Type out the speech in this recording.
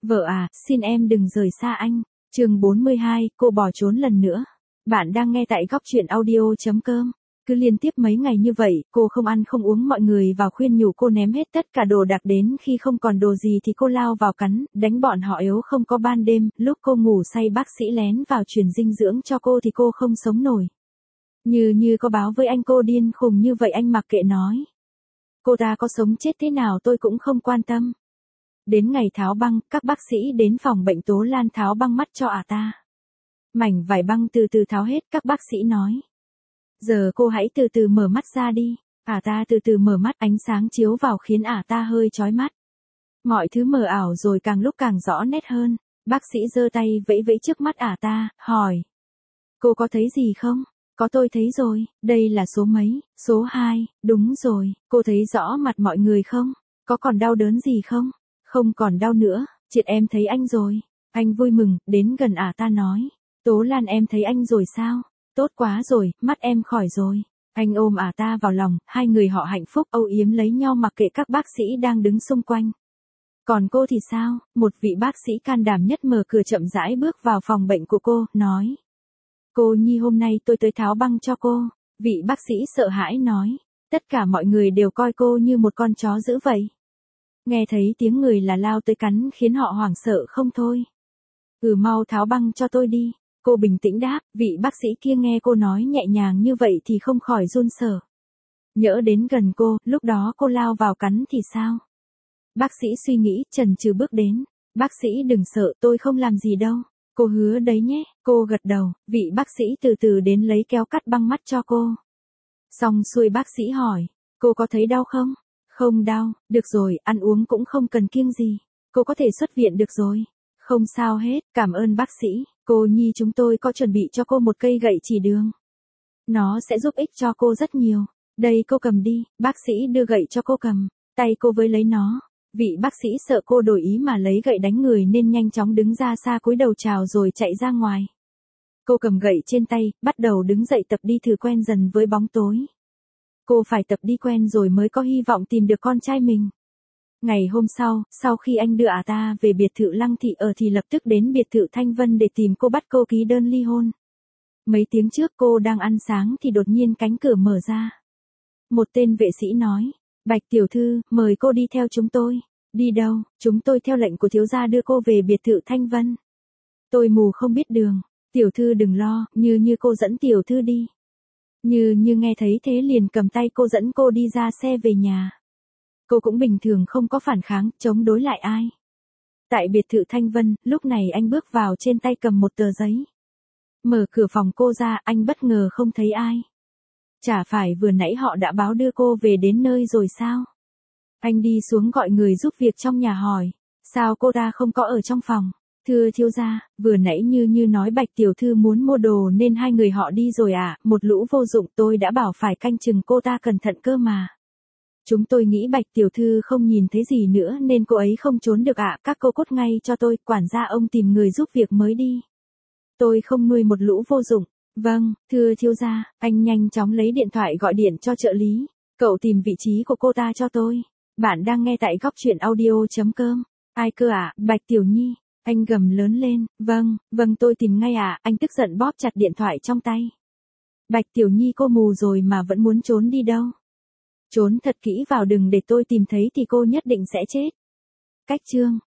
Vợ à, xin em đừng rời xa anh. Chương 42, cô bỏ trốn lần nữa. Bạn đang nghe tại góc truyện audio.com. Cứ liên tiếp mấy ngày như vậy, cô không ăn không uống, mọi người vào khuyên nhủ cô ném hết tất cả đồ đạc, đến khi không còn đồ gì thì cô lao vào cắn, đánh bọn họ yếu không có ban đêm, lúc cô ngủ say bác sĩ lén vào truyền dinh dưỡng cho cô thì cô không sống nổi. Như có báo với anh cô điên khùng như vậy anh mặc kệ nói. Cô ta có sống chết thế nào tôi cũng không quan tâm. Đến ngày tháo băng, các bác sĩ đến phòng bệnh Tố Lan tháo băng mắt cho ta. Mảnh vải băng từ từ tháo hết, các bác sĩ nói. Giờ cô hãy từ từ mở mắt ra đi. Ta từ từ mở mắt, ánh sáng chiếu vào khiến ta hơi chói mắt. Mọi thứ mờ ảo rồi càng lúc càng rõ nét hơn. Bác sĩ giơ tay vẫy vẫy trước mắt ta, hỏi. Cô có thấy gì không? Có, tôi thấy rồi, đây là số mấy? Số 2, đúng rồi, cô thấy rõ mặt mọi người không? Có còn đau đớn gì không? Không còn đau nữa, triệt em thấy anh rồi. Anh vui mừng, đến gần ta nói. Tố Lan em thấy anh rồi sao? Tốt quá rồi, mắt em khỏi rồi. Anh ôm ta vào lòng, hai người họ hạnh phúc âu yếm lấy nhau mặc kệ các bác sĩ đang đứng xung quanh. Còn cô thì sao? Một vị bác sĩ can đảm nhất mở cửa chậm rãi bước vào phòng bệnh của cô, nói. Cô Nhi hôm nay tôi tới tháo băng cho cô. Vị bác sĩ sợ hãi nói. Tất cả mọi người đều coi cô như một con chó dữ vậy. Nghe thấy tiếng người là lao tới cắn khiến họ hoảng sợ không thôi. Mau tháo băng cho tôi đi. Cô bình tĩnh đáp, vị bác sĩ kia nghe cô nói nhẹ nhàng như vậy thì không khỏi run sợ. Nhỡ đến gần cô, lúc đó cô lao vào cắn thì sao? Bác sĩ suy nghĩ, chần chừ bước đến. Bác sĩ đừng sợ, tôi không làm gì đâu. Cô hứa đấy nhé, cô gật đầu, vị bác sĩ từ từ đến lấy kéo cắt băng mắt cho cô. Xong xuôi bác sĩ hỏi, cô có thấy đau không? Không đau, được rồi, ăn uống cũng không cần kiêng gì. Cô có thể xuất viện được rồi. Không sao hết, cảm ơn bác sĩ. Cô Nhi chúng tôi có chuẩn bị cho cô một cây gậy chỉ đường. Nó sẽ giúp ích cho cô rất nhiều. Đây cô cầm đi, bác sĩ đưa gậy cho cô cầm. Tay cô với lấy nó. Vị bác sĩ sợ cô đổi ý mà lấy gậy đánh người nên nhanh chóng đứng ra xa cúi đầu chào rồi chạy ra ngoài. Cô cầm gậy trên tay, bắt đầu đứng dậy tập đi thử quen dần với bóng tối. Cô phải tập đi quen rồi mới có hy vọng tìm được con trai mình. Ngày hôm sau khi anh đưa ta về biệt thự Lăng Thị ở thì lập tức đến biệt thự Thanh Vân để tìm cô, bắt cô ký đơn ly hôn. Mấy tiếng trước cô đang ăn sáng thì đột nhiên cánh cửa mở ra. Một tên vệ sĩ nói, Bạch tiểu thư, mời cô đi theo chúng tôi. Đi đâu? Chúng tôi theo lệnh của thiếu gia đưa cô về biệt thự Thanh Vân. Tôi mù không biết đường. Tiểu thư đừng lo, như cô dẫn tiểu thư đi. Như nghe thấy thế liền cầm tay cô dẫn cô đi ra xe về nhà. Cô cũng bình thường không có phản kháng, chống đối lại ai. Tại biệt thự Thanh Vân, lúc này anh bước vào trên tay cầm một tờ giấy. Mở cửa phòng cô ra, anh bất ngờ không thấy ai. Chả phải vừa nãy họ đã báo đưa cô về đến nơi rồi sao? Anh đi xuống gọi người giúp việc trong nhà hỏi, sao cô ta không có ở trong phòng? Thưa thiếu gia, vừa nãy như nói Bạch tiểu thư muốn mua đồ nên hai người họ đi rồi một lũ vô dụng, tôi đã bảo phải canh chừng cô ta cẩn thận cơ mà. Chúng tôi nghĩ Bạch tiểu thư không nhìn thấy gì nữa nên cô ấy không trốn được các cô cốt ngay cho tôi, quản gia ông tìm người giúp việc mới đi. Tôi không nuôi một lũ vô dụng. Vâng, thưa thiếu gia, anh nhanh chóng lấy điện thoại gọi điện cho trợ lý. Cậu tìm vị trí của cô ta cho tôi. Bạn đang nghe tại góc truyện audio.com. Ai cơ Bạch Tiểu Nhi. Anh gầm lớn lên, vâng tôi tìm ngay anh tức giận bóp chặt điện thoại trong tay. Bạch Tiểu Nhi, cô mù rồi mà vẫn muốn trốn đi đâu? Trốn thật kỹ vào, đừng để tôi tìm thấy thì cô nhất định sẽ chết. Cách chương